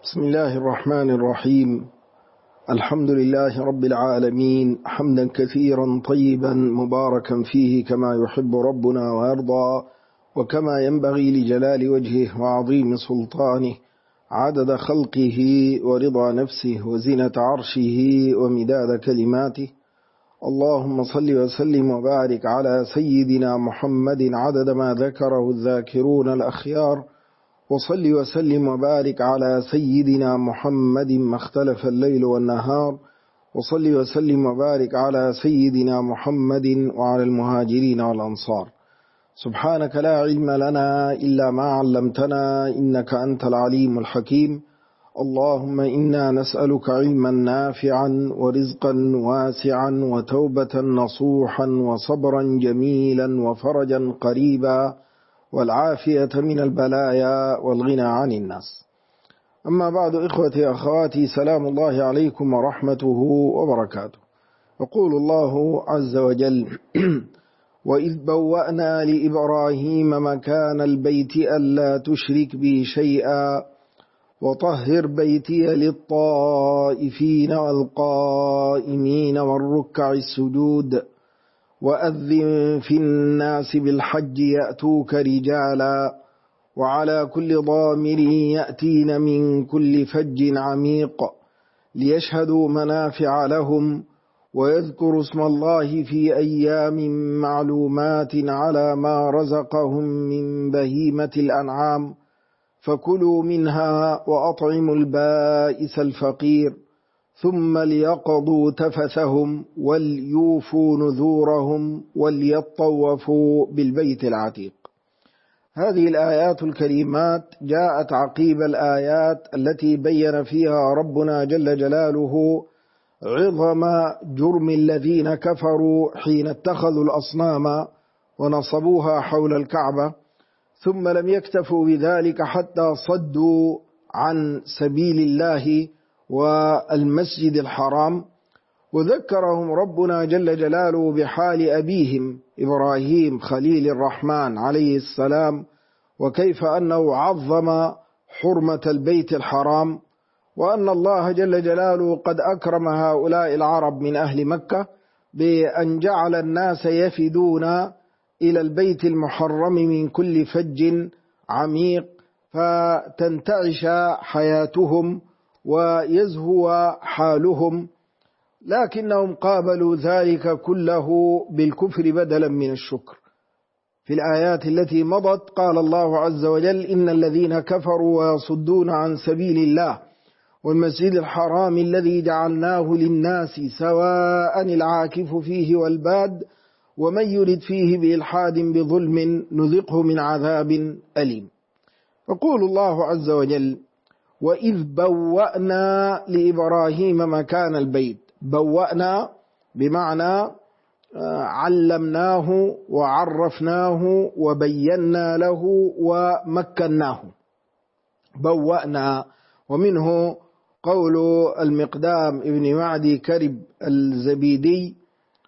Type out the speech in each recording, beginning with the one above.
بسم الله الرحمن الرحيم. الحمد لله رب العالمين، حمدا كثيرا طيبا مباركا فيه كما يحب ربنا ويرضى، وكما ينبغي لجلال وجهه وعظيم سلطانه، عدد خلقه ورضا نفسه وزنة عرشه ومداد كلماته. اللهم صل وسلم وبارك على سيدنا محمد عدد ما ذكره الذاكرون الأخيار، وصل وسلم وبارك على سيدنا محمد ما اختلف الليل والنهار، وصل وسلم وبارك على سيدنا محمد وعلى المهاجرين والأنصار. سبحانك لا علم لنا إلا ما علمتنا إنك أنت العليم الحكيم. اللهم إنا نسألك علما نافعا ورزقا واسعا وتوبة نصوحا وصبرا جميلا وفرجا قريبا والعافية من البلايا والغنى عن الناس. أما بعد، إخوتي أخواتي، سلام الله عليكم ورحمته وبركاته. يقول الله عز وجل: وإذ بوأنا لإبراهيم مكان البيت ألا تشرك بي شيئا وطهر بيتي للطائفين والقائمين والركع السجود وأذن في الناس بالحج يأتوك رجالا وعلى كل ضامر يأتين من كل فج عميق ليشهدوا منافع لهم ويذكروا اسم الله في أيام معلومات على ما رزقهم من بهيمة الأنعام فكلوا منها وأطعموا البائس الفقير ثم ليقضوا تفثهم وليوفوا نذورهم وليطوفوا بالبيت العتيق. هذه الآيات الكريمات جاءت عقيب الآيات التي بين فيها ربنا جل جلاله عظم جرم الذين كفروا حين اتخذوا الأصنام ونصبوها حول الكعبة، ثم لم يكتفوا بذلك حتى صدوا عن سبيل الله والمسجد الحرام. وذكرهم ربنا جل جلاله بحال أبيهم إبراهيم خليل الرحمن عليه السلام، وكيف أنه عظم حرمة البيت الحرام، وأن الله جل جلاله قد أكرم هؤلاء العرب من أهل مكة بأن جعل الناس يفدون إلى البيت المحرم من كل فج عميق فتنتعش حياتهم ويزهو حالهم، لكنهم قابلوا ذلك كله بالكفر بدلا من الشكر. في الآيات التي مضت قال الله عز وجل: إن الذين كفروا ويصدون عن سبيل الله والمسجد الحرام الذي جعلناه للناس سواء العاكف فيه والباد ومن يرد فيه بإلحاد بظلم نذقه من عذاب أليم. يقول الله عز وجل: وإذ بوأنا لإبراهيم مكان البيت. بوأنا بمعنى علمناه وعرفناه وبينا له ومكناه. بوأنا. ومنه قول المقدام ابن معدي كرب الزبيدي: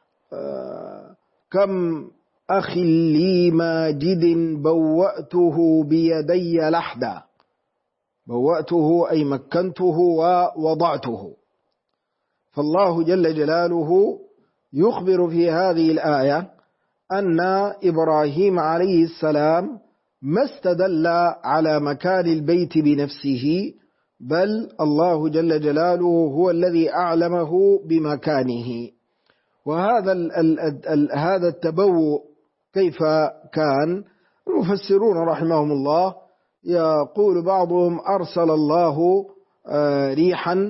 كم أخ لي ماجد بوأته بيدي لحدا. بوأته أي مكنته ووضعته. فالله جل جلاله يخبر في هذه الآية أن إبراهيم عليه السلام ما استدل على مكان البيت بنفسه، بل الله جل جلاله هو الذي أعلمه بمكانه. وهذا هذا التبوء كيف كان؟ المفسرون رحمهم الله يقول بعضهم: أرسل الله ريحا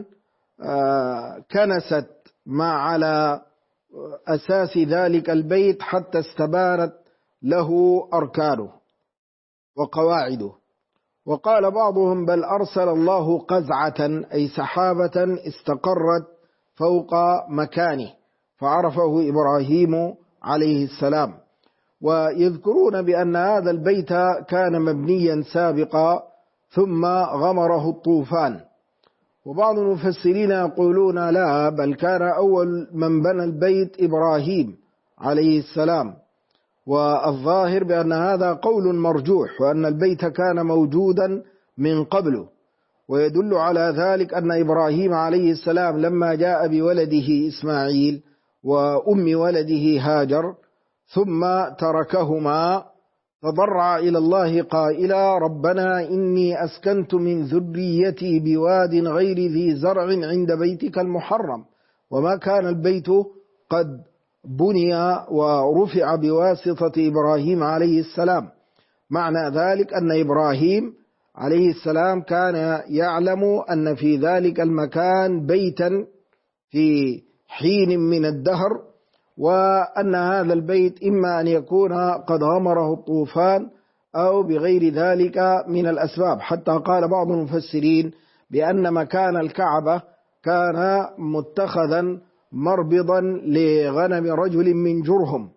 كنست ما على أساس ذلك البيت حتى استبانت له أركانه وقواعده. وقال بعضهم: بل أرسل الله قزعة أي سحابة استقرت فوق مكانه فعرفه إبراهيم عليه السلام. ويذكرون بأن هذا البيت كان مبنيا سابقا ثم غمره الطوفان. وبعض المفسرين يقولون لا، بل كان أول من بنى البيت إبراهيم عليه السلام. والظاهر بأن هذا قول مرجوح، وأن البيت كان موجودا من قبله، ويدل على ذلك أن إبراهيم عليه السلام لما جاء بولده إسماعيل وأم ولده هاجر ثم تركهما تضرع إلى الله قائلا ربنا إني أسكنت من ذريتي بواد غير ذي زرع عند بيتك المحرم، وما كان البيت قد بني ورفع بواسطة إبراهيم عليه السلام. معنى ذلك أن إبراهيم عليه السلام كان يعلم أن في ذلك المكان بيتا في حين من الدهر، وأن هذا البيت إما أن يكون قد غمره الطوفان أو بغير ذلك من الأسباب، حتى قال بعض المفسرين بأن مكان الكعبة كان متخذا مربضا لغنم رجل من جرهم.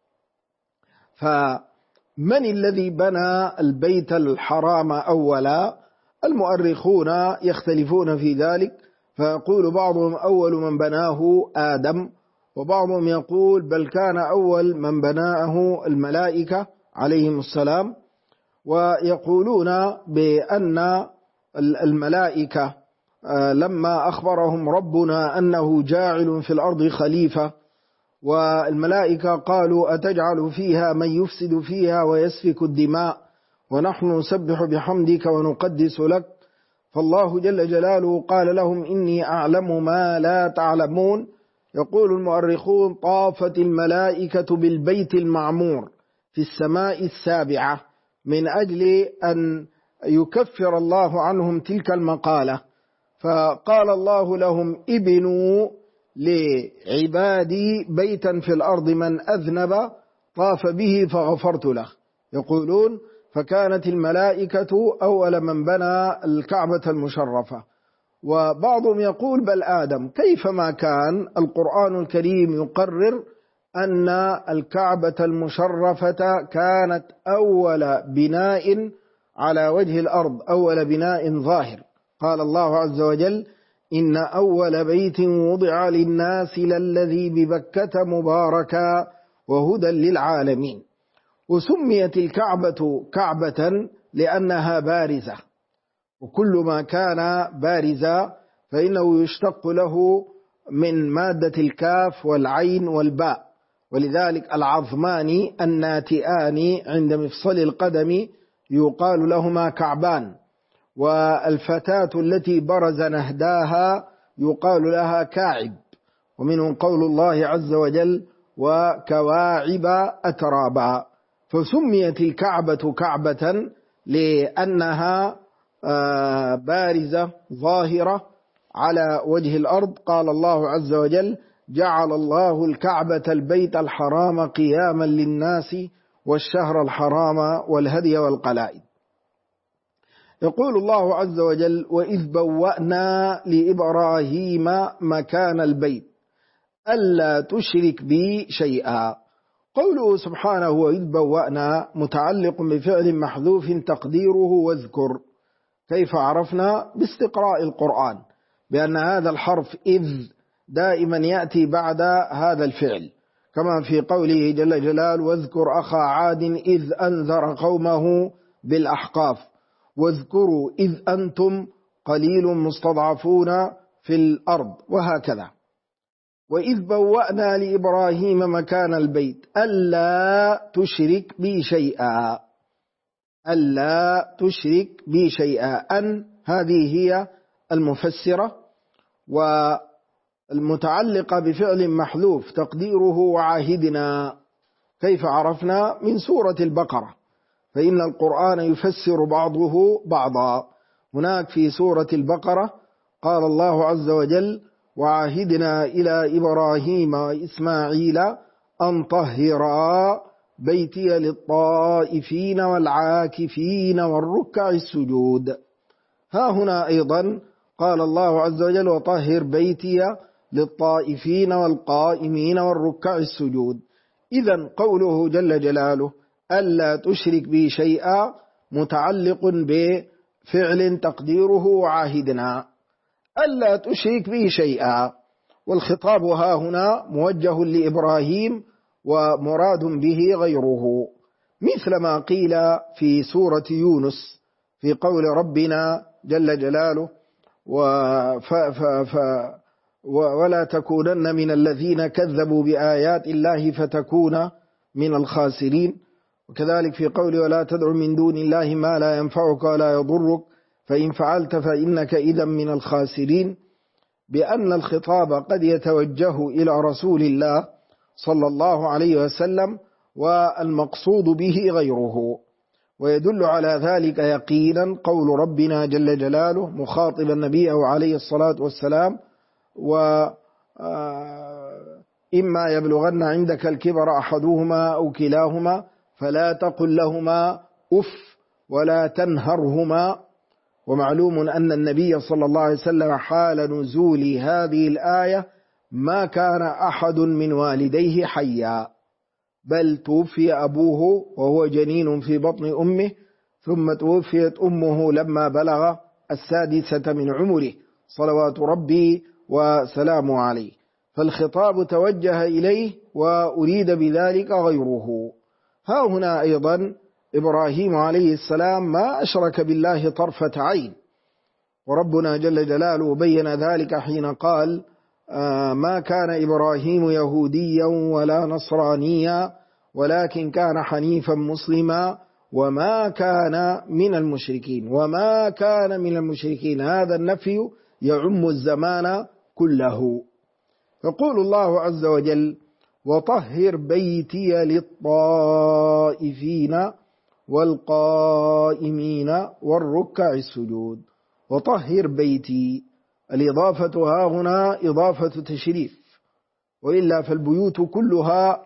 فمن الذي بنى البيت الحرام أولا؟ المؤرخون يختلفون في ذلك، فيقول بعضهم أول من بناه آدم، وبعضهم يقول بل كان أول من بناه الملائكة عليهم السلام، ويقولون بأن الملائكة لما أخبرهم ربنا أنه جاعل في الأرض خليفة، والملائكة قالوا أتجعل فيها من يفسد فيها ويسفك الدماء ونحن نسبح بحمدك ونقدس لك، فالله جل جلاله قال لهم إني أعلم ما لا تعلمون. يقول المؤرخون طافت الملائكة بالبيت المعمور في السماء السابعة من أجل أن يكفر الله عنهم تلك المقالة، فقال الله لهم ابنوا لعبادي بيتا في الأرض من أذنب طاف به فغفرت له. يقولون فكانت الملائكة أول من بنى الكعبة المشرفة، وبعضهم يقول بل آدم. كيفما كان القرآن الكريم يقرر أن الكعبة المشرفة كانت أول بناء على وجه الأرض، أول بناء ظاهر. قال الله عز وجل إن أول بيت وضع للناس للذي ببكة مباركا وهدى للعالمين. وسميت الكعبة كعبة لأنها بارزة، وكل ما كان بارزا فإنه يشتق له من مادة الكاف والعين والباء، ولذلك العظمان الناتئان عند مفصل القدم يقال لهما كعبان، والفتاة التي برز نهداها يقال لها كاعب، ومنهم قول الله عز وجل وكواعب أترابا. فسميت الكعبة كعبة لأنها بارزة ظاهرة على وجه الأرض. قال الله عز وجل جعل الله الكعبة البيت الحرام قياما للناس والشهر الحرام والهدي والقلائد. يقول الله عز وجل وإذ بوأنا لإبراهيم مكان البيت ألا تشرك بي شيئا. قوله سبحانه وإذ بوأنا متعلق بفعل محذوف تقديره واذكر. كيف عرفنا؟ باستقراء القرآن بأن هذا الحرف إذ دائما يأتي بعد هذا الفعل، كما في قوله جل جلاله واذكر أخا عاد إذ أنذر قومه بالأحقاف واذكروا إذ أنتم قليل مستضعفون في الأرض، وهكذا. وإذ بوأنا لإبراهيم مكان البيت ألا تشرك بي شيئا، ألا تشرك بي شيئا. أن هذه هي المفسرة والمتعلقة بفعل محذوف تقديره وعاهدنا. كيف عرفنا؟ من سورة البقرة، فإن القرآن يفسر بعضه بعضا. هناك في سورة البقرة قال الله عز وجل وعاهدنا إلى إبراهيم وإسماعيل أن طهرا بيتي للطائفين والعاكفين والركع السجود. ها هنا أيضا قال الله عز وجل وطهر بيتي للطائفين والقائمين والركع السجود. إذن قوله جل جلاله ألا تشرك بي شيئا متعلق بفعل تقديره وعاهدنا، ألا تشرك بي شيئا، والخطاب ها هنا موجه لإبراهيم ومراد به غيره، مثل ما قيل في سورة يونس في قول ربنا جل جلاله ولا تكونن من الذين كذبوا بآيات الله فتكون من الخاسرين. وكذلك في قوله ولا تدع من دون الله ما لا ينفعك ولا يضرك فإن فعلت فإنك إذا من الخاسرين، بأن الخطاب قد يتوجه إلى رسول الله صلى الله عليه وسلم والمقصود به غيره. ويدل على ذلك يقينا قول ربنا جل جلاله مخاطبا نبيه عليه الصلاة والسلام وإما يبلغن عندك الكبر أحدهما أو كلاهما فلا تقل لهما أف ولا تنهرهما. ومعلوم أن النبي صلى الله عليه وسلم حال نزول هذه الآية ما كان أحد من والديه حيا، بل توفي أبوه وهو جنين في بطن أمه، ثم توفيت أمه لما بلغ 6 من عمره صلوات ربي وسلامه عليه، فالخطاب توجه إليه وأريد بذلك غيره. ها هنا أيضا إبراهيم عليه السلام ما أشرك بالله طرفة عين، وربنا جل جلاله بين ذلك حين قال ما كان إبراهيم يهوديا ولا نصرانيا ولكن كان حنيفا مسلما وما كان من المشركين. وما كان من المشركين هذا النفي يعم الزمان كله. يقول الله عز وجل وطهر بيتي للطائفين والقائمين والركع السجود. وطهر بيتي، الإضافة ها هنا إضافة تشريف، وإلا فالبيوت كلها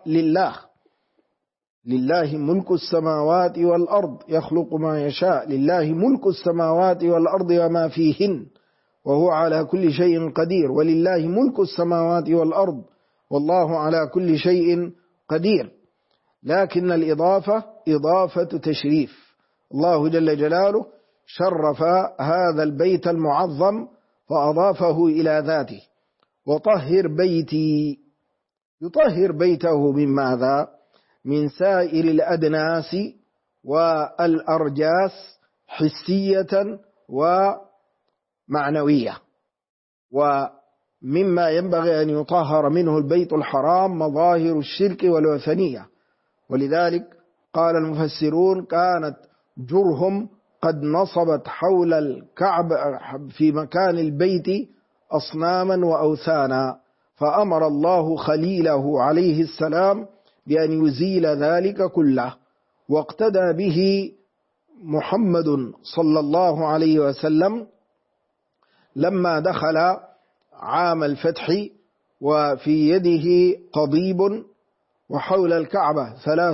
لله ملك السماوات والأرض يخلق ما يشاء، لله ملك السماوات والأرض وما فيهن وهو على كل شيء قدير، ولله ملك السماوات والأرض والله على كل شيء قدير. لكن الإضافة إضافة تشريف، الله جل جلاله شرف هذا البيت المعظم فأضافه إلى ذاته. وطهر بيتي، يطهر بيته من ماذا؟ من سائر الأدناس والأرجاس حسية ومعنوية. ومما ينبغي أن يطهر منه البيت الحرام مظاهر الشرك والوثنية، ولذلك قال المفسرون كانت جرهم قد نصبت حول الكعبة في مكان البيت أصناما وأوثانا، فأمر الله خليله عليه السلام بأن يزيل ذلك كله، واقتدى به محمد صلى الله عليه وسلم لما دخل عام الفتح وفي يده قضيب وحول الكعبة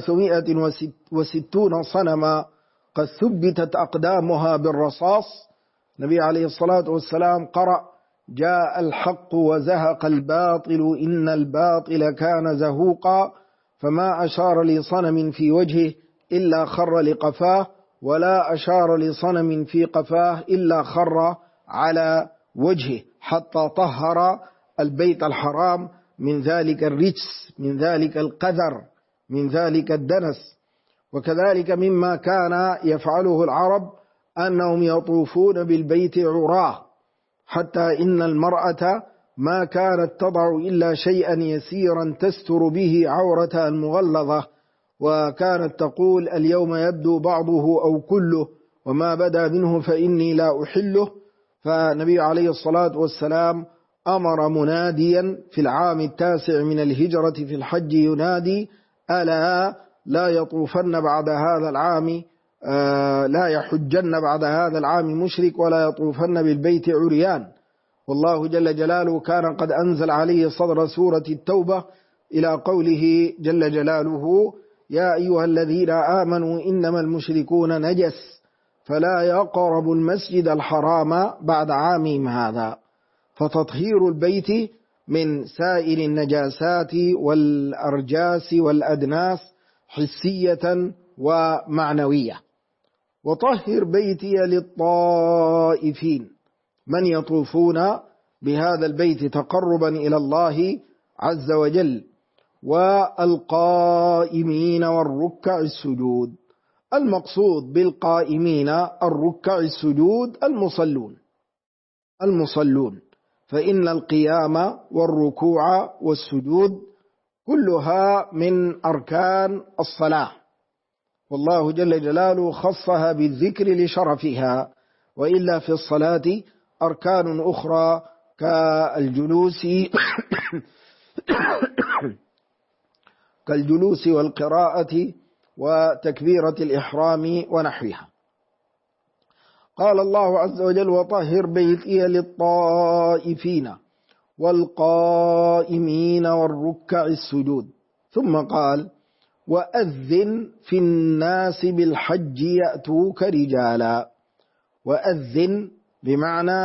360 صنما قد ثبتت أقدامها بالرصاص. النبي عليه الصلاة والسلام قرأ جاء الحق وزهق الباطل إن الباطل كان زهوقا، فما أشار لصنم في وجهه إلا خر لقفاه، ولا أشار لصنم في قفاه إلا خر على وجهه، حتى طهر البيت الحرام من ذلك الرجس، من ذلك القذر، من ذلك الدنس. وكذلك مما كان يفعله العرب أنهم يطوفون بالبيت عراه، حتى إن المرأة ما كانت تضع إلا شيئا يسيرا تستر به عورتها المغلظة، وكانت تقول اليوم يبدو بعضه أو كله وما بدا منه فإني لا أحله. فالنبي عليه الصلاة والسلام أمر مناديا في العام 9 من الهجرة في الحج ينادي ألا لا يطوفن بعد هذا العام لا يحجن بعد هذا العام مشرك ولا يطوفن بالبيت عريان. والله جل جلاله كان قد أنزل عليه صدر سورة التوبة إلى قوله جل جلاله يا أيها الذين آمنوا إنما المشركون نجس فلا يقربوا المسجد الحرام بعد عامهم هذا. فتطهير البيت من سائر النجاسات والأرجاس والأدناس حسية ومعنوية. وطهر بيتي للطائفين، من يطوفون بهذا البيت تقربا إلى الله عز وجل، والقائمين والركع السجود. المقصود بالقائمين الركع السجود المصلون، فإن القيام والركوع والسجود كلها من أركان الصلاة، والله جل جلاله خصها بالذكر لشرفها، وإلا في الصلاة أركان أخرى كالجلوس والقراءة وتكبيرة الإحرام ونحوها. قال الله عز وجل: وطهر بيتي للطائفين والقائمين والركع السجود. ثم قال: وأذن في الناس بالحج يأتوك رجالا. وأذن بمعنى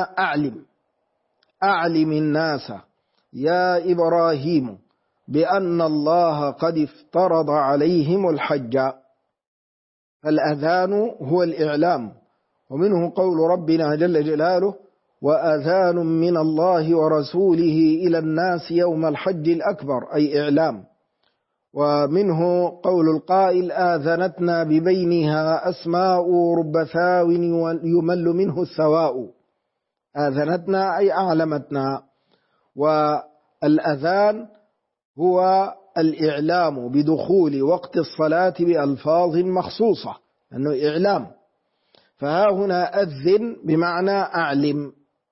أعلم الناس يا إبراهيم بأن الله قد افترض عليهم الحج. فالأذان هو الإعلام، ومنه قول ربنا جل جلاله: وأذان من الله ورسوله إلى الناس يوم الحج الأكبر، أي إعلام. ومنه قول القائل: آذنتنا ببينها أسماء رب ثاو يمل منه الثواء. آذنتنا أي أعلمتنا. والأذان هو الإعلام بدخول وقت الصلاة بألفاظ مخصوصة، أنه إعلام. فها هنا أذن بمعنى أعلم.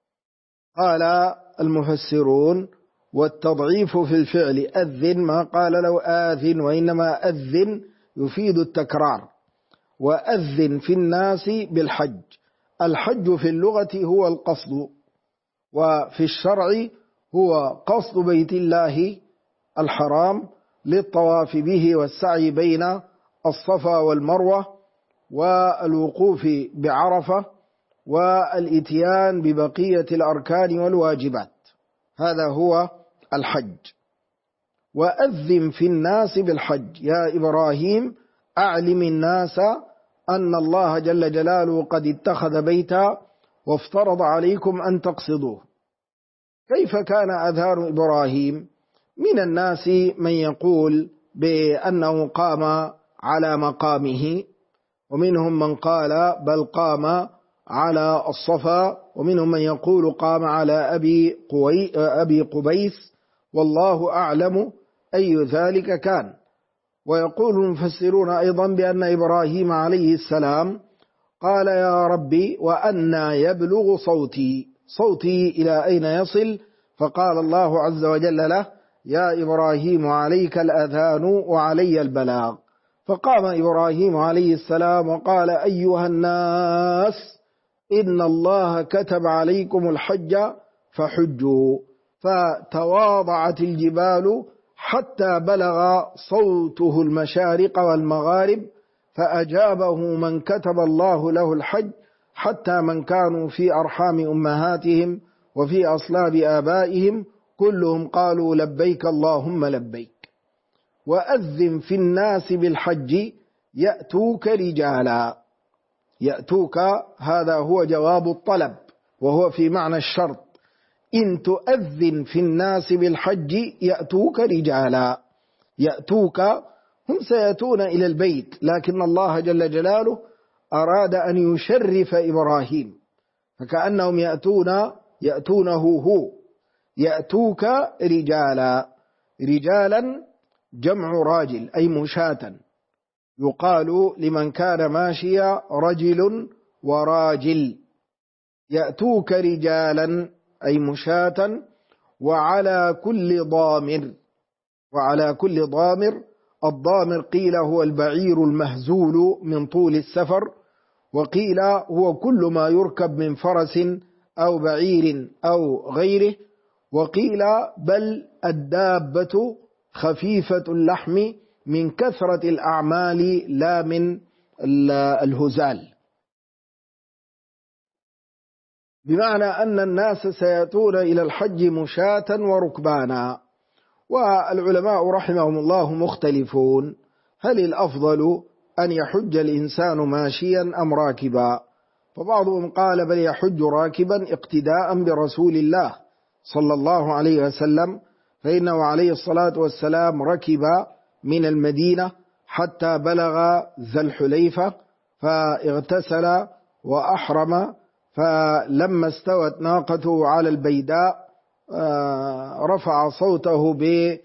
قال المفسرون: والتضعيف في الفعل أذن، ما قال له آذن، وإنما أذن يفيد التكرار. وأذن في الناس بالحج. الحج في اللغة هو القصد، وفي الشرع هو قصد بيت الله الحرام للطواف به والسعي بين الصفا والمروة والوقوف بعرفة والإتيان ببقية الأركان والواجبات. هذا هو الحج. وأذن في الناس بالحج يا إبراهيم، أعلم الناس أن الله جل جلاله قد اتخذ بيتا وافترض عليكم أن تقصدوه. كيف كان أذان إبراهيم؟ من الناس من يقول بأنه قام على مقامه، ومنهم من قال بل قام على الصفا، ومنهم من يقول قام على أبي قبيس، والله أعلم أي ذلك كان. ويقول المفسرون أيضا بأن إبراهيم عليه السلام قال: يا ربي وأنى يبلغ صوتي إلى أين يصل؟ فقال الله عز وجل له: يا إبراهيم عليك الأذان وعلي البلاغ. فقام إبراهيم عليه السلام وقال: أيها الناس إن الله كتب عليكم الحج فحجوا. فتواضعت الجبال حتى بلغ صوته المشارق والمغارب، فأجابه من كتب الله له الحج، حتى من كانوا في أرحام أمهاتهم وفي أصلاب آبائهم كلهم قالوا لبيك اللهم لبيك. وأذن في الناس بالحج يأتوك رجالا. يأتوك هذا هو جواب الطلب، وهو في معنى الشرط. إن تؤذن في الناس بالحج يأتوك رجالا. يأتوك هم سيأتون إلى البيت، لكن الله جل جلاله أراد أن يشرف إبراهيم، فكأنهم يأتونه هو. يأتوك رجالا. رجالا جمع راجل أي مشاة. يقال لمن كان ماشيا رجل وراجل. يأتوك رجالا أي مشاة، وعلى كل ضامر. وعلى كل ضامر. الضامر قيل هو البعير المهزول من طول السفر، وقيل هو كل ما يركب من فرس أو بعير أو غيره، وقيل بل الدابة خفيفة اللحم من كثرة الأعمال لا من الهزال، بمعنى أن الناس سيأتون إلى الحج مشاة وركبانا. والعلماء رحمهم الله مختلفون: هل الأفضل أن يحج الإنسان ماشيا أم راكبا؟ فبعضهم قال بل يحج راكبا اقتداء برسول الله صلى الله عليه وسلم، فإنه عليه الصلاة والسلام ركب من المدينة حتى بلغ ذا الحليفة، فاغتسل وأحرم. فلما استوت ناقته على البيداء رفع صوته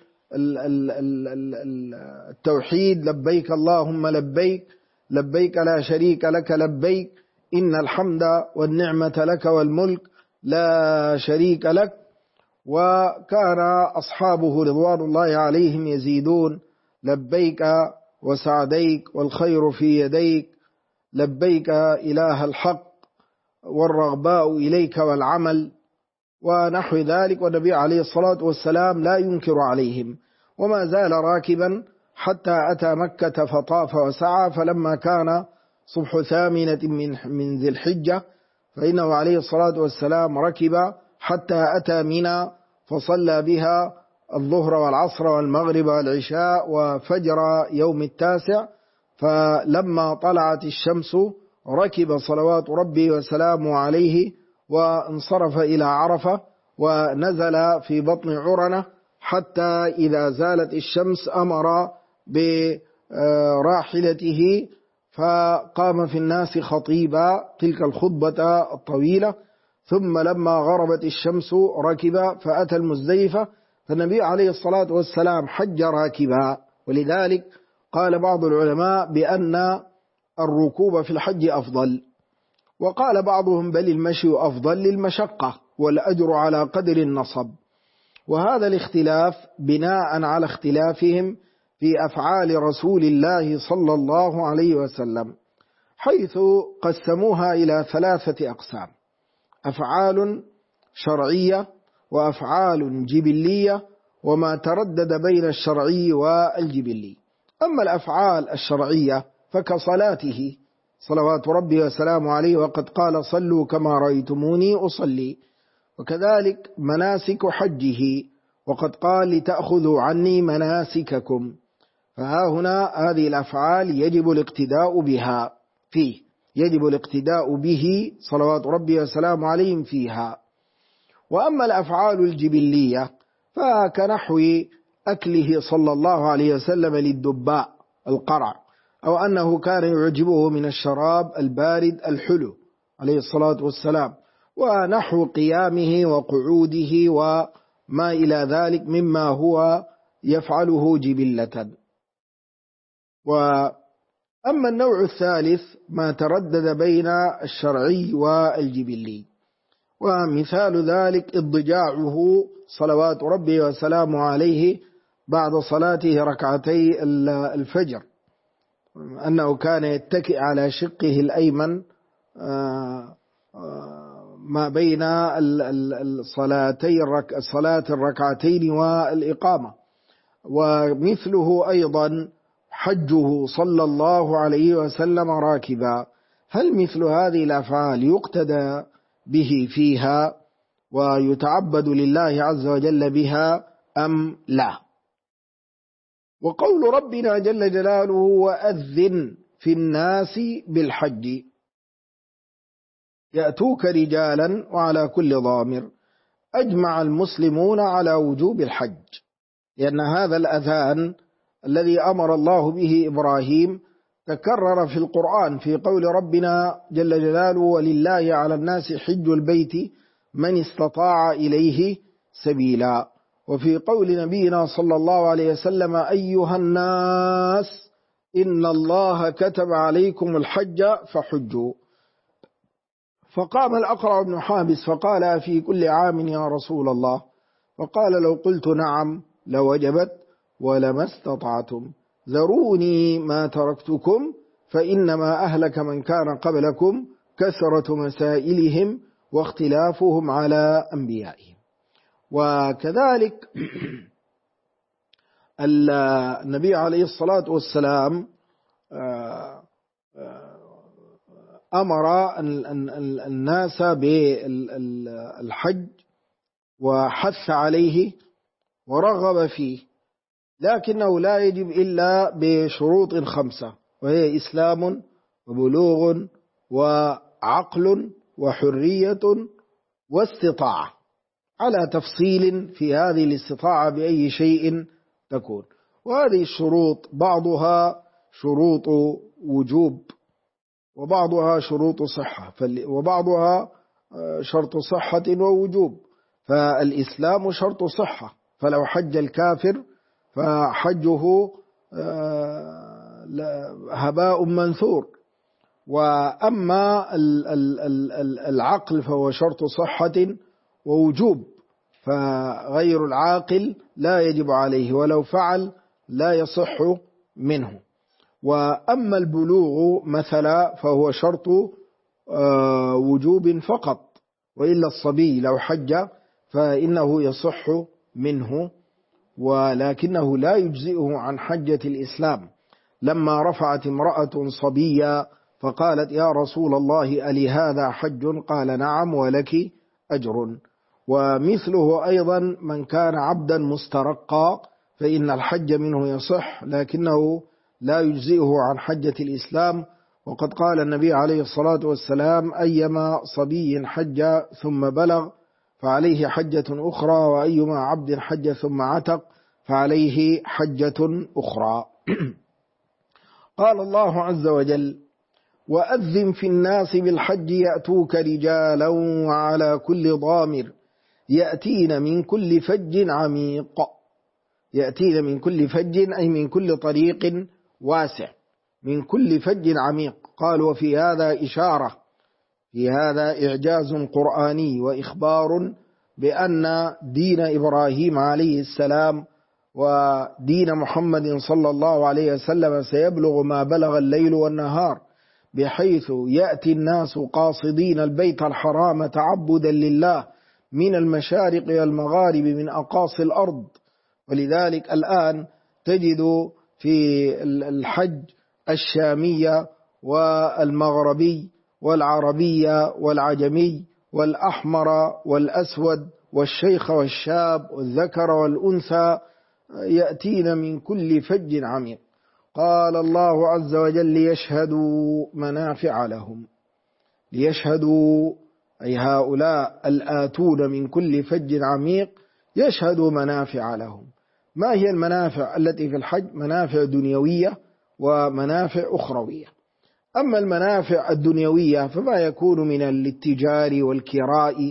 بالتوحيد: لبيك اللهم لبيك، لبيك لا شريك لك لبيك، إن الحمد والنعمة لك والملك لا شريك لك. وكان أصحابه رضوان الله عليهم يزيدون: لبيك وسعديك والخير في يديك، لبيك إله الحق والرغباء إليك والعمل، ونحو ذلك. والنبي عليه الصلاة والسلام لا ينكر عليهم، وما زال راكبا حتى أتى مكة فطاف وسعى. فلما كان صبح ثامنة من ذي الحجة فإنه عليه الصلاة والسلام ركب حتى أتى منى، فصلى بها الظهر والعصر والمغرب والعشاء وفجر يوم التاسع. فلما طلعت الشمس ركب صلوات ربي وسلامه عليه وانصرف إلى عرفة، ونزل في بطن عرنة حتى إذا زالت الشمس أمر براحلته فقام في الناس خطيبا تلك الخطبة الطويلة. ثم لما غربت الشمس ركب فأتى المزدلفة. فالنبي عليه الصلاة والسلام حج راكبا، ولذلك قال بعض العلماء بأن الركوب في الحج أفضل، وقال بعضهم بل المشي أفضل للمشقة والأجر على قدر النصب. وهذا الاختلاف بناء على اختلافهم في أفعال رسول الله صلى الله عليه وسلم، حيث قسموها إلى 3 أقسام: أفعال شرعية، وأفعال جبلية، وما تردد بين الشرعي والجبلي. أما الأفعال الشرعية فكصلاته صلوات ربي وسلامه عليه، وقد قال: صلوا كما رأيتموني أصلي. وكذلك مناسك حجه، وقد قال: لتأخذوا عني مناسككم. فها هنا هذه الأفعال يجب الاقتداء بها فيه، يجب الاقتداء به صلوات ربي وسلامه عليهم فيها. وأما الأفعال الجبلية فكنحو أكله صلى الله عليه وسلم للدباء القرع، أو أنه كان يعجبه من الشراب البارد الحلو عليه الصلاة والسلام، ونحو قيامه وقعوده وما إلى ذلك مما هو يفعله جبلة. وأما النوع الثالث ما تردد بين الشرعي والجبلي، ومثال ذلك اضجاعه صلوات ربي وسلامه عليه بعد صلاته ركعتي الفجر، أنه كان يتكئ على شقه الأيمن ما بين صلاة الركعتين والإقامة. ومثله أيضا حجه صلى الله عليه وسلم راكبا. هل مثل هذه الأفعال يقتدى به فيها ويتعبد لله عز وجل بها أم لا؟ وقول ربنا جل جلاله: وأذن في الناس بالحج يأتوك رجالا وعلى كل ضامر، أجمع المسلمون على وجوب الحج، لأن هذا الأذان الذي أمر الله به إبراهيم تكرر في القرآن في قول ربنا جل جلاله: ولله على الناس حج البيت من استطاع إليه سبيلا. وفي قول نبينا صلى الله عليه وسلم: أيها الناس إن الله كتب عليكم الحج فحجوا. فقام الأقرع بن حابس فقال: في كل عام يا رسول الله؟ فقال: لو قلت نعم لوجبت ولما استطعتم، ذروني ما تركتكم، فإنما أهلك من كان قبلكم كثرة مسائلهم واختلافهم على أنبيائهم. وكذلك النبي عليه الصلاة والسلام أمر الناس بالحج وحث عليه ورغب فيه، لكنه لا يجب إلا بشروط 5، وهي إسلام وبلوغ وعقل وحرية واستطاعة، على تفصيل في هذه الاستطاعة بأي شيء تكون. وهذه الشروط بعضها شروط وجوب وبعضها شروط صحة، وبعضها شرط صحة ووجوب. فالإسلام شرط صحة، فلو حج الكافر فحجه هباء منثور. وأما العقل فهو شرط صحة ووجوب، فغير العاقل لا يجب عليه، ولو فعل لا يصح منه. وأما البلوغ مثلا فهو شرط وجوب فقط، وإلا الصبي لو حج فإنه يصح منه، ولكنه لا يجزئه عن حجة الإسلام. لما رفعت امرأة صبيا فقالت: يا رسول الله ألي هذا حج؟ قال: نعم ولك أجر. ومثله أيضا من كان عبدا مسترقا فإن الحج منه يصح، لكنه لا يجزئه عن حجة الإسلام. وقد قال النبي عليه الصلاة والسلام: أيما صبي حج ثم بلغ فعليه حجة أخرى، وأيما عبد حج ثم عتق فعليه حجة أخرى. قال الله عز وجل: وأذن في الناس بالحج يأتوك رجالا وعلى كل ضامر يأتين من كل فج عميق. يأتين من كل فج أي من كل طريق واسع، من كل فج عميق. قال: وفي هذا إشارة، في هذا إعجاز قرآني وإخبار بأن دين إبراهيم عليه السلام ودين محمد صلى الله عليه وسلم سيبلغ ما بلغ الليل والنهار، بحيث يأتي الناس قاصدين البيت الحرام تعبدا لله من المشارق والمغارب من أقاصي الأرض. ولذلك الآن تجد في الحج الشامية والمغربي والعربية والعجمي والأحمر والأسود والشيخ والشاب والذكر والأنثى يأتين من كل فج عميق. قال الله عز وجل: ليشهدوا منافع لهم. ليشهدوا أي هؤلاء الآتون من كل فج عميق يشهدوا منافع لهم. ما هي المنافع التي في الحج؟ منافع دنيوية ومنافع أخروية. أما المنافع الدنيوية فما يكون من الاتجار والكراء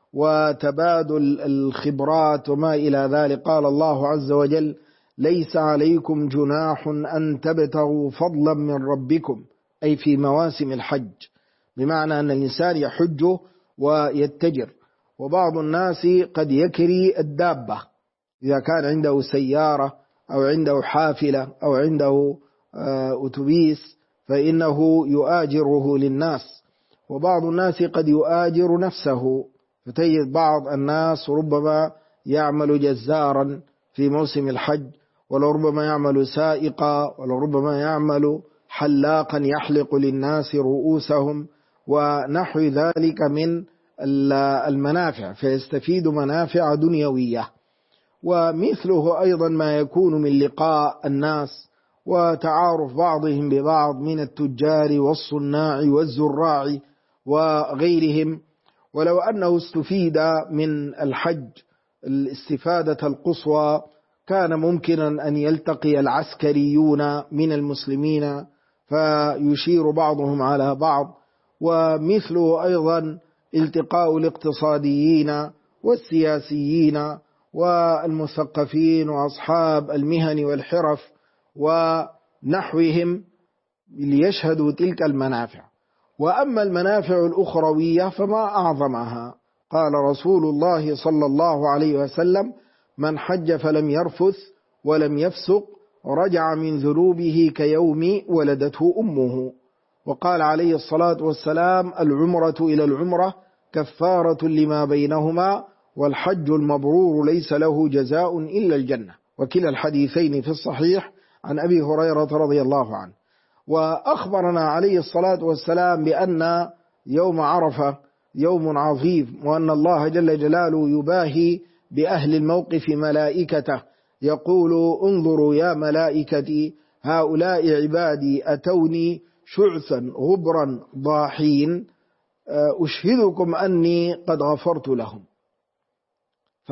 وتبادل الخبرات وما إلى ذلك. قال الله عز وجل: ليس عليكم جناح أن تبتغوا فضلا من ربكم، أي في مواسم الحج، بمعنى أن الإنسان يحج ويتجر. وبعض الناس قد يكري الدابة إذا كان عنده سيارة أو عنده حافلة أو عنده أتوبيس فإنه يؤاجره للناس. وبعض الناس قد يؤاجر نفسه، فتجد بعض الناس ربما يعمل جزارا في موسم الحج، ولربما يعمل سائقا، ولربما يعمل حلاقا يحلق للناس رؤوسهم ونحو ذلك من المنافع، فيستفيد منافع دنيوية. ومثله أيضا ما يكون من لقاء الناس وتعارف بعضهم ببعض من التجار والصناع والزراع وغيرهم. ولو أنه استفيد من الحج الاستفادة القصوى كان ممكنا أن يلتقي العسكريون من المسلمين فيشير بعضهم على بعض، ومثله أيضا التقاء الاقتصاديين والسياسيين والمثقفين وأصحاب المهن والحرف ونحوهم ليشهدوا تلك المنافع. وأما المنافع الأخروية فما أعظمها. قال رسول الله صلى الله عليه وسلم: من حج فلم يرفث ولم يفسق رجع من ذنوبه كيوم ولدته أمه. وقال عليه الصلاة والسلام: العمرة إلى العمرة كفارة لما بينهما، والحج المبرور ليس له جزاء إلا الجنة. وكلا الحديثين في الصحيح عن أبي هريرة رضي الله عنه. وأخبرنا عليه الصلاة والسلام بأن يوم عرفة يوم عظيم، وأن الله جل جلاله يباهي بأهل الموقف ملائكته، يقول: انظروا يا ملائكتي هؤلاء عبادي أتوني شعثا غبرا ضاحين أشهدكم أني قد غفرت لهم.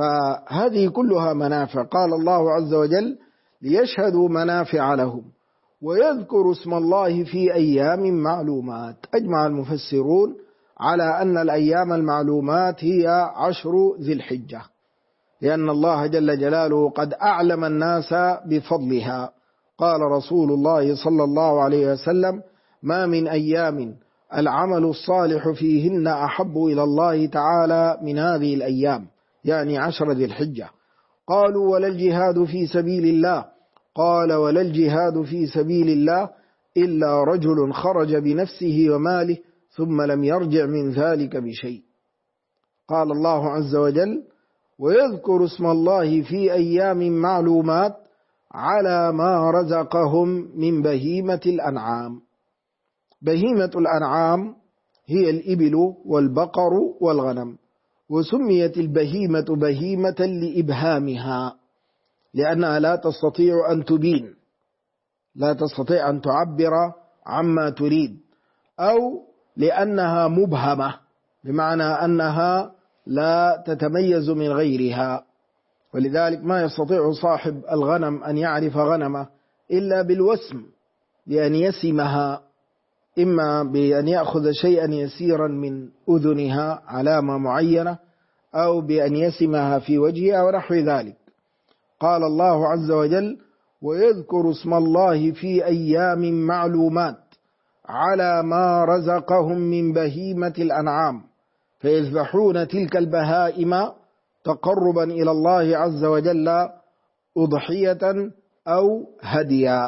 فهذه كلها منافع. قال الله عز وجل: ليشهدوا منافع لهم. ويذكر اسم الله في أيام معلومات. أجمع المفسرون على أن الأيام المعلومات هي 10 ذي الحجة، لأن الله جل جلاله قد أعلم الناس بفضلها. قال رسول الله صلى الله عليه وسلم: ما من أيام العمل الصالح فيهن أحب إلى الله تعالى من هذه الأيام، يعني 10 ذي الحجة. قالوا: ولا الجهاد في سبيل الله؟ قال: ولا الجهاد في سبيل الله إلا رجل خرج بنفسه وماله ثم لم يرجع من ذلك بشيء. قال الله عز وجل: ويذكر اسم الله في أيام معلومات على ما رزقهم من بهيمة الأنعام. بهيمة الأنعام هي الإبل والبقر والغنم، وسميت البهيمة بهيمة لإبهامها، لأنها لا تستطيع أن تبين، لا تستطيع أن تعبر عما تريد، أو لأنها مبهمة بمعنى أنها لا تتميز من غيرها. ولذلك ما يستطيع صاحب الغنم أن يعرف غنمه إلا بالوسم، بأن يسمها، إما بأن يأخذ شيئا يسيرا من أذنها علامة معينة، أو بأن يسمها في وجهها ونحو ذلك. قال الله عز وجل: ويذكر اسم الله في أيام معلومات على ما رزقهم من بهيمة الأنعام، فيذبحون تلك البهائم تقربا إلى الله عز وجل أضحية أو هديا،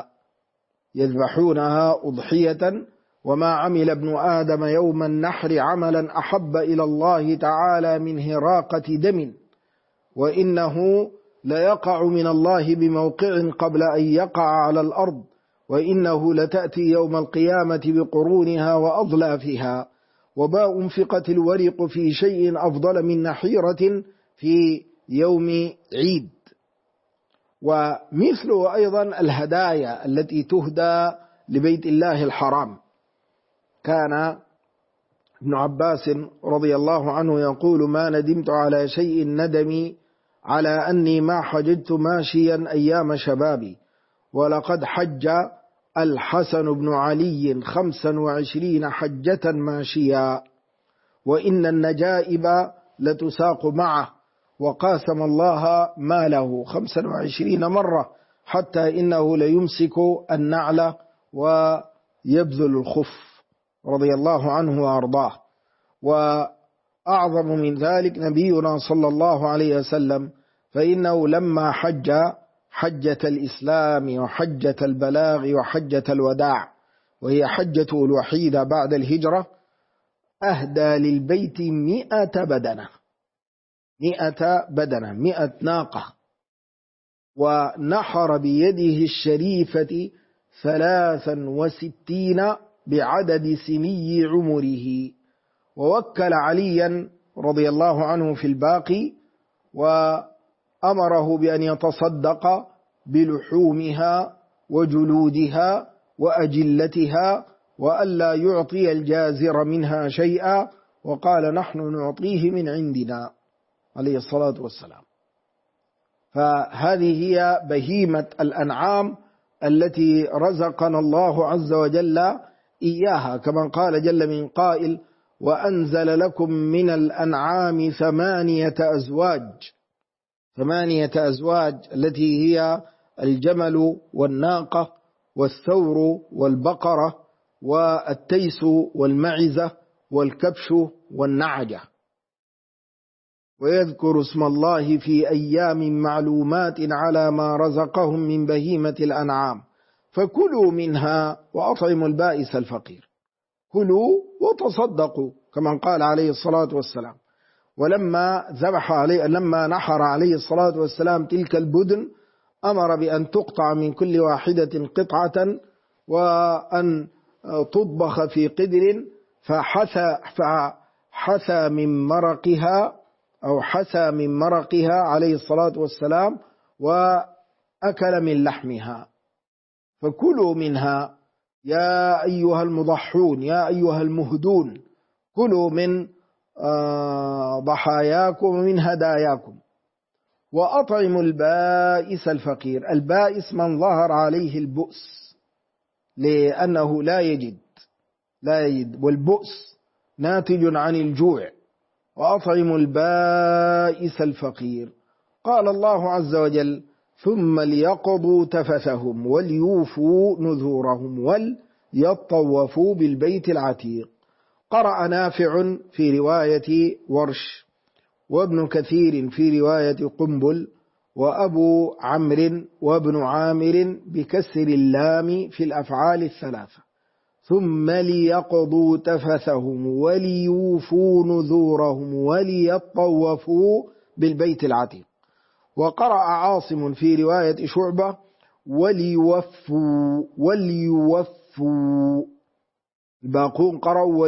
يذبحونها أضحية. وما عمل ابن آدم يوم النحر عملا أحب إلى الله تعالى من هراقة دم، وإنه ليقع من الله بموقع قبل أن يقع على الأرض، وإنه لتأتي يوم القيامة بقرونها وأضلافها، وما أنفقت الورق في شيء أفضل من نحيرة في يوم عيد. ومثله أيضا الهدايا التي تهدى لبيت الله الحرام. كان ابن عباس رضي الله عنه يقول: ما ندمت على شيء ندمي على أني ما حججت ماشيا أيام شبابي، ولقد حج الحسن بن علي 25 حجة ماشيا، وإن النجائب لتساق معه، وقاسم الله ماله 25 مرة، حتى إنه ليمسك النعل ويبذل الخف، رضي الله عنه وأرضاه. وأعظم من ذلك نبينا صلى الله عليه وسلم، فإنه لما حج حجة الإسلام وحجة البلاغ وحجة الوداع، وهي حجته الوحيدة بعد الهجرة، أهدى للبيت 100 بدنة، 100 ناقة، ونحر بيده الشريفة 63 بعدد سني عمره، ووكل عليا رضي الله عنه في الباقي، وأمره بأن يتصدق بلحومها وجلودها وأجلتها، وألا يعطي الجازر منها شيئا، وقال: نحن نعطيه من عندنا، عليه الصلاة والسلام. فهذه هي بهيمة الأنعام التي رزقنا الله عز وجل إياها، كما قال جل من قائل: وأنزل لكم من الأنعام 8 أزواج، 8 أزواج التي هي الجمل والناقة والثور والبقرة والتيس والمعزة والكبش والنعجة. ويذكر اسم الله في أيام معلومات على ما رزقهم من بهيمة الأنعام، فكلوا منها وأطعموا البائس الفقير. كلوا وتصدقوا، كما قال عليه الصلاة والسلام. لما نحر عليه الصلاة والسلام تلك البدن، أمر بأن تقطع من كل واحدة قطعة، وأن تطبخ في قدر، فحثى من مرقها، أو حثى من مرقها عليه الصلاة والسلام، وأكل من لحمها. فكلوا منها يا أيها المضحون، يا أيها المهدون، كلوا من ضحاياكم ومن هداياكم، وأطعموا البائس الفقير. البائس من ظهر عليه البؤس، لأنه لا يجد والبؤس ناتج عن الجوع. وأطعموا البائس الفقير. قال الله عز وجل: ثم ليقضوا تفثهم وليوفوا نذورهم وليطوفوا بالبيت العتيق. قرأ نافع في رواية ورش، وابن كثير في رواية قنبل، وأبو عمرو وابن عامر بكسر اللام في الأفعال الثلاثة: ثم ليقضوا تفثهم وليوفوا نذورهم وليطوفوا بالبيت العتيق. وقرأ عاصم في رواية شعبة: وليوفوا. الباقون قرأوا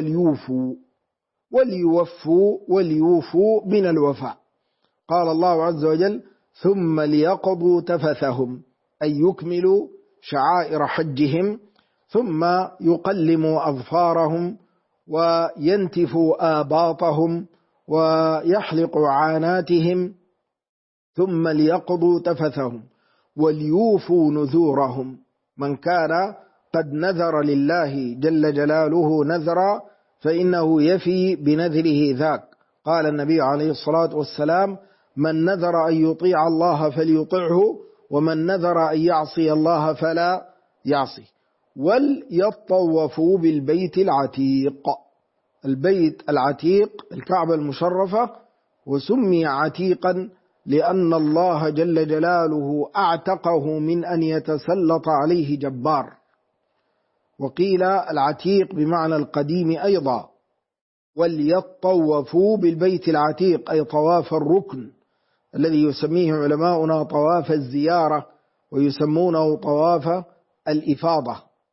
وليوفوا من الوفاء. قال الله عز وجل: ثم ليقضوا تفثهم، أي يكملوا شعائر حجهم، ثم يقلموا أظفارهم وينتفوا آباطهم ويحلقوا عاناتهم. ثم ليقضوا تفثهم وليوفوا نذورهم. من كان قد نذر لله جل جلاله نذرا فإنه يفي بنذره ذاك. قال النبي عليه الصلاة والسلام: من نذر أن يطيع الله فليطعه، ومن نذر أن يعصي الله فلا يعصي. وليطوفوا بالبيت العتيق. البيت العتيق الكعبة المشرفة، وسمي عتيقا لأن الله جل جلاله أعتقه من أن يتسلط عليه جبار. وقيل العتيق بمعنى القديم أيضا. وليطوفوا بالبيت العتيق أي طواف الركن، الذي يسميه علماؤنا طواف الزيارة، ويسمونه طواف الإفاضة،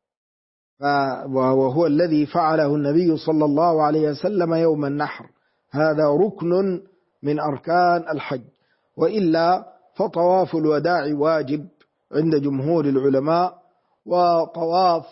وهو الذي فعله النبي صلى الله عليه وسلم يوم النحر. هذا ركن من أركان الحج، وإلا فطواف الوداع واجب عند جمهور العلماء، وطواف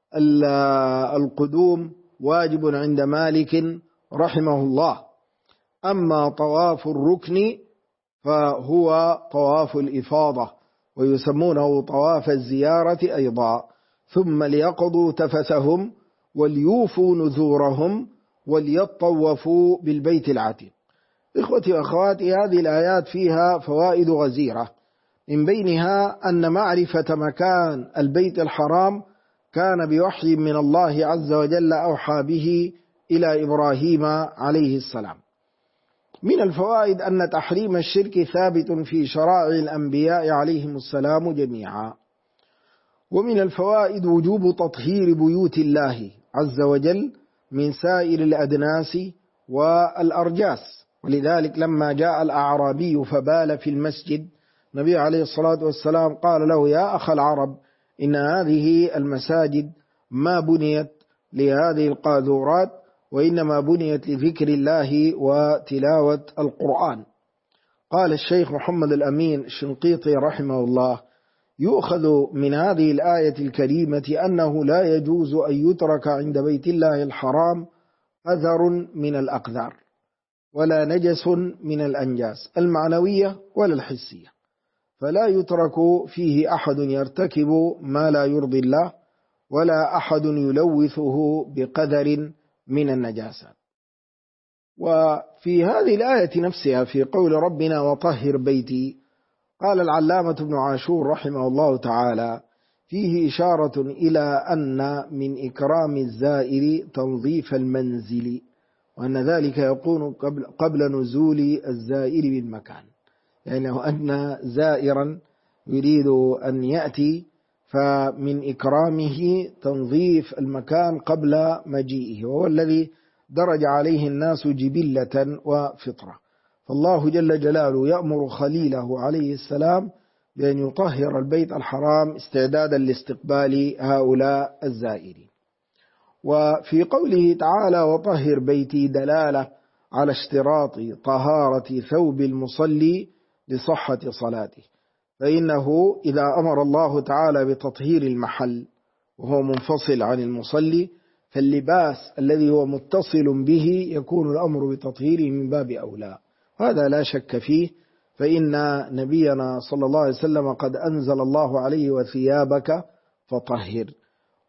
القدوم واجب عند مالك رحمه الله. أما طواف الركن فهو طواف الإفاضة، ويسمونه طواف الزيارة أيضا. ثم ليقضوا تفثهم وليوفوا نذورهم وليطوفوا بالبيت العتيق. إخوتي وأخواتي، هذه الآيات فيها فوائد غزيرة، من بينها أن معرفة مكان البيت الحرام كان بوحي من الله عز وجل أوحى به إلى إبراهيم عليه السلام. من الفوائد أن تحريم الشرك ثابت في شرائع الأنبياء عليهم السلام جميعا. ومن الفوائد وجوب تطهير بيوت الله عز وجل من سائر الأدناس والأرجاس. ولذلك لما جاء الأعرابي فبال في المسجد، النبي عليه الصلاة والسلام قال له: يا أخ العرب، إن هذه المساجد ما بنيت لهذه القاذورات، وإنما بنيت لذكر الله وتلاوة القرآن. قال الشيخ محمد الأمين الشنقيطي رحمه الله: يؤخذ من هذه الآية الكريمة أنه لا يجوز أن يترك عند بيت الله الحرام أثر من الأقذار، ولا نجس من الأنجاس المعنوية ولا الحسية، فلا يترك فيه أحد يرتكب ما لا يرضي الله، ولا أحد يلوثه بقدر من النجاسات. وفي هذه الآية نفسها في قول ربنا: وطهر بيتي، قال العلامة ابن عاشور رحمه الله تعالى: فيه إشارة إلى أن من إكرام الزائر تنظيف المنزل، وأن ذلك يكون قبل نزول الزائر بالمكان، يعني أن زائرا يريد أن يأتي، فمن إكرامه تنظيف المكان قبل مجيئه، وهو الذي درج عليه الناس جبلة وفطرة. فالله جل جلاله يأمر خليله عليه السلام بأن يطهر البيت الحرام استعدادا لاستقبال هؤلاء الزائرين. وفي قوله تعالى: وطهر بيتي، دلالة على اشتراط طهارة ثوب المصلي لصحة صلاته، فإنه إذا أمر الله تعالى بتطهير المحل وهو منفصل عن المصلي، فاللباس الذي هو متصل به يكون الأمر بتطهيره من باب أولى، هذا لا شك فيه. فإن نبينا صلى الله عليه وسلم قد أنزل الله عليه: وثيابك فطهر.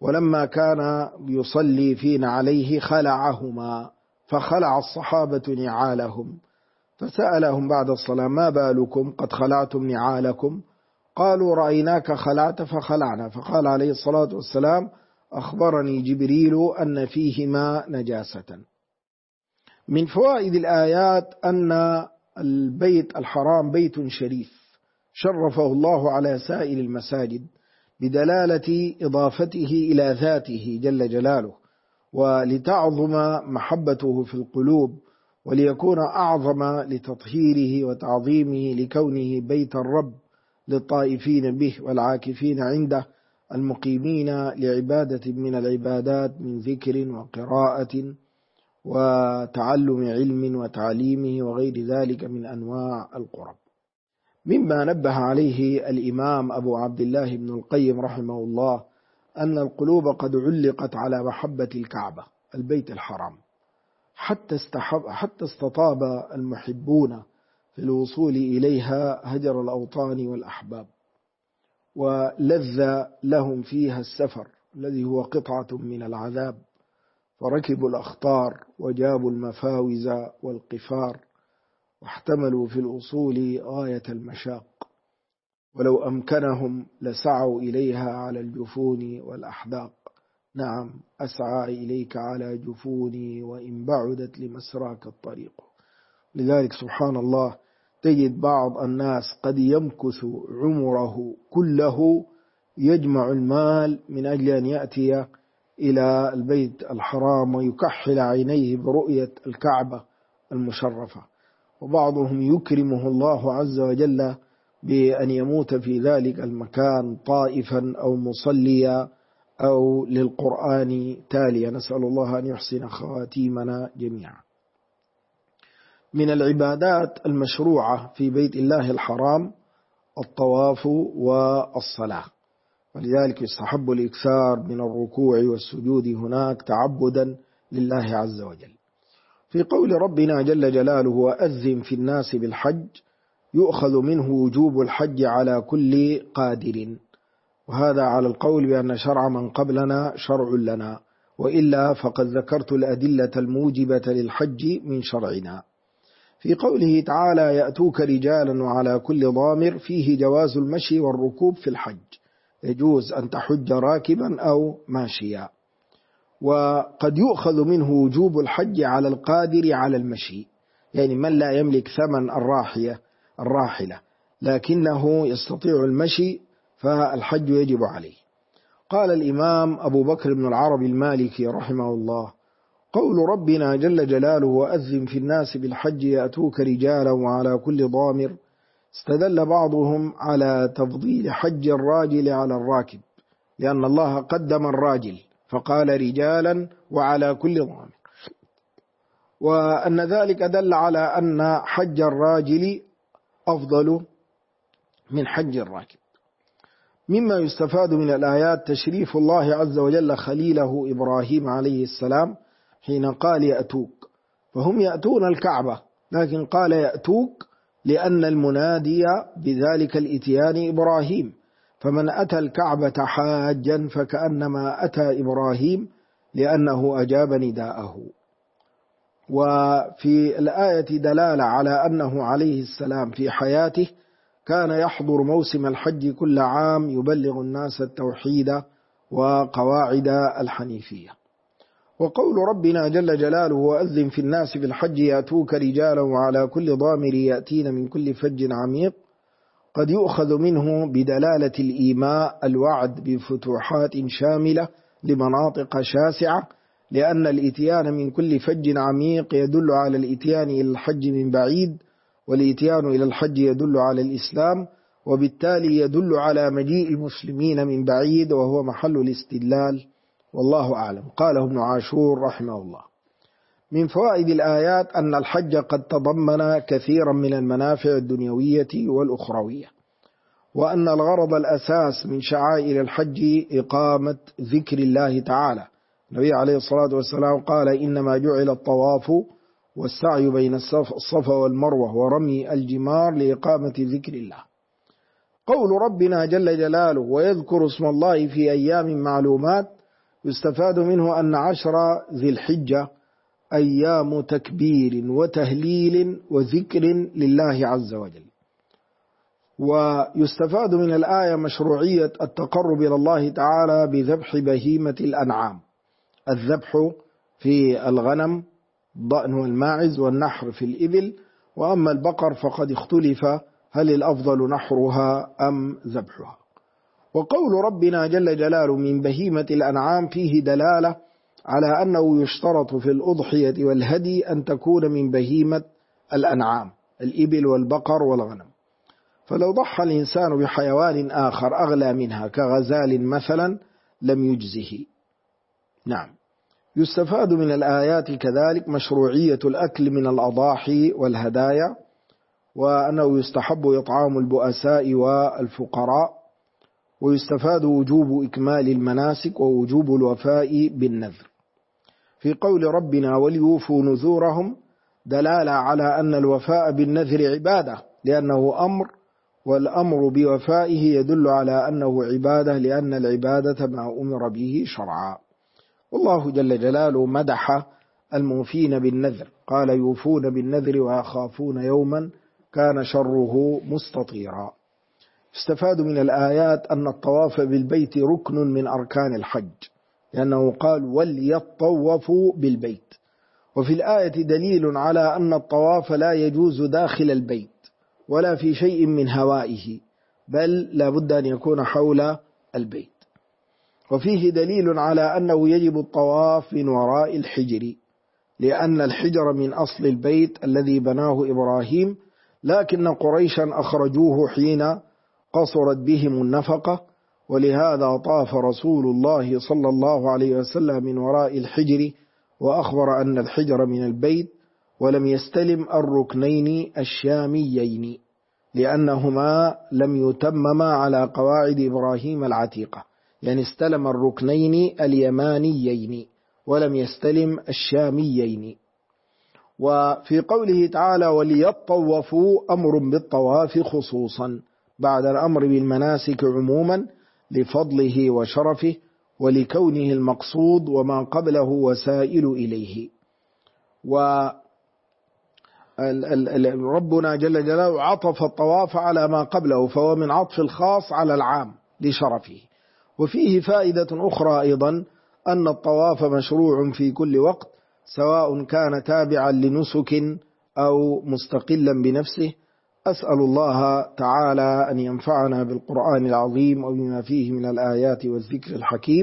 ولما كان يصلي فينا عليه خلعهما، فخلع الصحابة نعالهم، فسألهم بعد الصلاة: ما بالكم قد خلعتم نعالكم؟ قالوا: رأيناك خلعت فخلعنا. فقال عليه الصلاة والسلام: أخبرني جبريل أن فيهما نجاسة. من فوائد الآيات أن البيت الحرام بيت شريف شرفه الله على سائر المساجد بدلالة إضافته إلى ذاته جل جلاله، ولتعظم محبته في القلوب، وليكون أعظم لتطهيره وتعظيمه لكونه بيت الرب للطائفين به والعاكفين عنده، المقيمين لعبادة من العبادات من ذكر وقراءة وتعلم علم وتعليمه وغير ذلك من أنواع القرب. مما نبه عليه الإمام أبو عبد الله بن القيم رحمه الله أن القلوب قد علقت على محبة الكعبة البيت الحرام، حتى استطاب المحبون في الوصول إليها هجر الأوطان والأحباب، ولذ لهم فيها السفر الذي هو قطعة من العذاب، فركبوا الأخطار وجابوا المفاوز والقفار، واحتملوا في الأصول غاية المشاق، ولو أمكنهم لسعوا إليها على الجفون والأحداق. نعم، أسعى إليك على جفوني وإن بعدت لمسراك الطريق. لذلك سبحان الله تجد بعض الناس قد يمكث عمره كله يجمع المال من أجل أن يأتي إلى البيت الحرام ويكحل عينيه برؤية الكعبة المشرفة، وبعضهم يكرمه الله عز وجل بأن يموت في ذلك المكان طائفا أو مصليا أو للقرآن تاليا. نسأل الله أن يحسن خواتيمنا جميعا. من العبادات المشروعة في بيت الله الحرام الطواف والصلاة، ولذلك يستحب الإكثار من الركوع والسجود هناك تعبدا لله عز وجل. في قول ربنا جل جلاله: وأذن في الناس بالحج، يؤخذ منه وجوب الحج على كل قادر، وهذا على القول بأن شرع من قبلنا شرع لنا، وإلا فقد ذكرت الأدلة الموجبة للحج من شرعنا. في قوله تعالى: يأتوك رجالا وعلى كل ضامر، فيه جواز المشي والركوب في الحج، يجوز أن تحج راكبا أو ماشيا. وقد يؤخذ منه وجوب الحج على القادر على المشي، يعني من لا يملك ثمن الراحلة لكنه يستطيع المشي فالحج يجب عليه. قال الإمام أبو بكر بن العربي المالكي رحمه الله: قول ربنا جل جلاله: وأذن في الناس بالحج يأتوك رجالا وعلى كل ضامر، استدل بعضهم على تفضيل حج الراجل على الراكب، لأن الله قدم الراجل فقال رجالا وعلى كل ضامر، وأن ذلك دل على أن حج الراجل أفضل من حج الراكب. مما يستفاد من الآيات تشريف الله عز وجل خليله إبراهيم عليه السلام حين قال يأتوك، فهم يأتون الكعبة، لكن قال يأتوك لأن المنادي بذلك الإتيان إبراهيم، فمن أتى الكعبة حاجا فكأنما أتى إبراهيم لأنه أجاب نداءه. وفي الآية دلالة على أنه عليه السلام في حياته كان يحضر موسم الحج كل عام يبلغ الناس التوحيد وقواعد الحنيفية. وقول ربنا جل جلاله: وأذن في الناس بالحج يأتوك رجالا وعلى كل ضامر يأتين من كل فج عميق، قد يؤخذ منه بدلالة الإيماء الوعد بفتوحات شاملة لمناطق شاسعة، لأن الإتيان من كل فج عميق يدل على الإتيان إلى الحج من بعيد، والإتيان إلى الحج يدل على الإسلام، وبالتالي يدل على مجيء المسلمين من بعيد، وهو محل الاستدلال، والله أعلم. قاله ابن عاشور رحمه الله. من فوائد الآيات أن الحج قد تضمن كثيرا من المنافع الدنيوية والأخروية، وأن الغرض الأساس من شعائر الحج إقامة ذكر الله تعالى. النبي عليه الصلاة والسلام قال: إنما جعل الطواف والسعي بين الصفا والمروة ورمي الجمار لإقامة ذكر الله. قول ربنا جل جلاله: ويذكر اسم الله في أيام معلومات، يستفاد منه أن 10 ذي الحجة أيام تكبير وتهليل وذكر لله عز وجل. ويستفاد من الآية مشروعية التقرب إلى الله تعالى بذبح بهيمة الأنعام، الذبح في الغنم الضأن والماعز، والنحر في الإبل. وأما البقر فقد اختلف هل الأفضل نحرها أم ذبحها. وقول ربنا جل جلاله من بهيمة الأنعام فيه دلالة على أنه يشترط في الأضحية والهدي أن تكون من بهيمة الأنعام، الإبل والبقر والغنم. فلو ضحى الإنسان بحيوان آخر أغلى منها كغزال مثلا لم يجزه. نعم. يستفاد من الآيات كذلك مشروعية الأكل من الأضاحي والهدايا، وأنه يستحب إطعام البؤساء والفقراء. ويستفاد وجوب إكمال المناسك ووجوب الوفاء بالنذر. في قول ربنا وليوفوا نذورهم دلالة على أن الوفاء بالنذر عبادة لأنه أمر، والأمر بوفائه يدل على أنه عبادة لأن العبادة ما أمر به شرعا. والله جل جلاله مدح الموفين بالنذر، قال يوفون بالنذر ويخافون يوما كان شره مستطيرا. استفاد من الآيات أن الطواف بالبيت ركن من أركان الحج، لأنه قال وليطوفوا بالبيت. وفي الآية دليل على أن الطواف لا يجوز داخل البيت ولا في شيء من هوائه، بل لا بد أن يكون حول البيت. وفيه دليل على أنه يجب الطواف من وراء الحجر، لأن الحجر من أصل البيت الذي بناه إبراهيم، لكن قريشا أخرجوه حين قصرت بهم النفقة، ولهذا طاف رسول الله صلى الله عليه وسلم من وراء الحجر، وأخبر أن الحجر من البيت، ولم يستلم الركنين الشاميين لأنهما لم يتمما على قواعد إبراهيم العتيقة، يعني استلم الركنين اليمانيين ولم يستلم الشاميين. وفي قوله تعالى وليطوفوا أمر بالطواف خصوصا بعد الأمر بالمناسك عموما لفضله وشرفه ولكونه المقصود وما قبله وسائل إليه. وربنا جل جلاله عطف الطواف على ما قبله، فهو من عطف الخاص على العام لشرفه. وفيه فائدة أخرى أيضا، أن الطواف مشروع في كل وقت، سواء كان تابعا لنسك أو مستقلا بنفسه. أسأل الله تعالى أن ينفعنا بالقرآن العظيم وبما فيه من الآيات والذكر الحكيم.